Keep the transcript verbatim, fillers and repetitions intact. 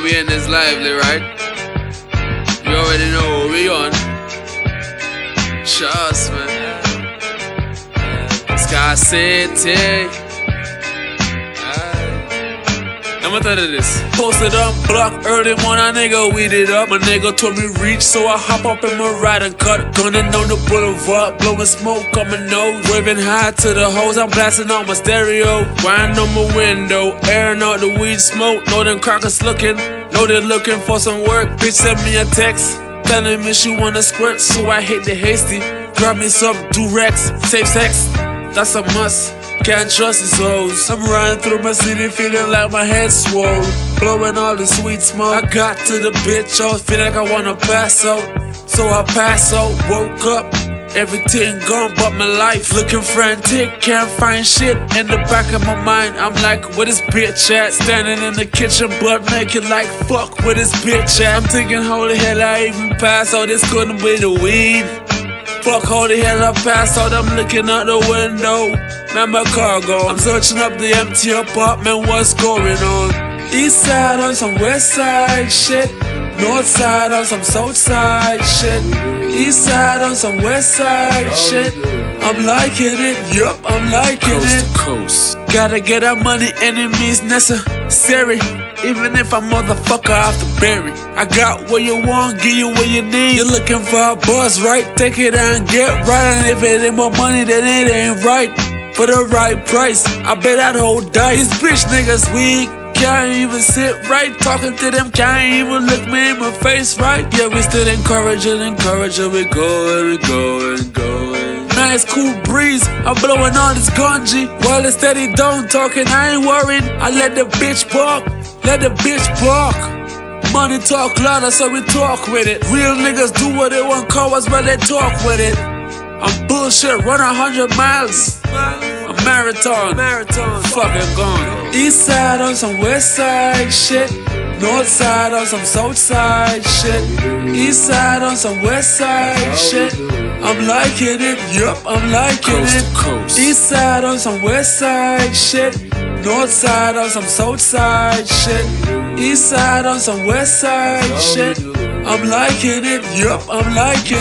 we in this lively, right? You already know what we on. Trust me. Sky City. I'ma tell you this. Posted up, block early morning, nigga, weed it up. My nigga told me reach, so I hop up in my ride and cut. Gunning on the boulevard, blowing smoke on my nose. Waving high to the hoes, I'm blasting on my stereo. Wine on my window, airing out the weed smoke. Know them crackers looking, know they're looking for some work. Bitch sent me a text, telling me she wanna squirt, so I hit the hasty. Grab me some Durex, safe sex, that's a must. Can't trust these hoes. I'm riding through my city feeling like my head swole, blowing all the sweet smoke. I got to the bitch house, feel like I wanna pass out, so I pass out. Woke up, everything gone but my life. Looking frantic, can't find shit. In the back of my mind, I'm like, where this bitch at? Standing in the kitchen, butt naked like, fuck, where this bitch at? I'm thinking, how the hell I even pass out? This couldn't be the weed. Fuck, how the hell I pass out? I'm looking out the window, man, my car gone. I'm searching up the empty apartment, what's going on? East side on some west side shit, north side on some south side shit, east side on some west side shit. I'm liking it, yup, I'm liking Coast it. to coast. Gotta get that money, enemies necessary. Even if I motherfucker have to bury. I got what you want, give you what you need. You're looking for a buzz, right? Take it and get right. And if it ain't more money, then it ain't right. For the right price, I bet that whole dice. These bitch niggas weak, can't even sit right. Talking to them, can't even look me in my face, right? Yeah, we still encouraging, encouraging. We going, we going, going. Nice cool breeze, I'm blowing on this gunji. While it's steady down talking, I ain't worried. I let the bitch bark, let the bitch bark. Money talk louder, so we talk with it. Real niggas do what they want, cowards, but they talk with it. I'm bullshit, run a hundred miles. A marathon, marathon, fucking gone. East side on some west side shit, north side on some south side shit, east side on some west side shit. I'm liking it, yup, I'm liking Coast it. to coast. East side on some west side shit, north side on some south side shit, east side on some west side shit. I'm liking it, yup, I'm liking it.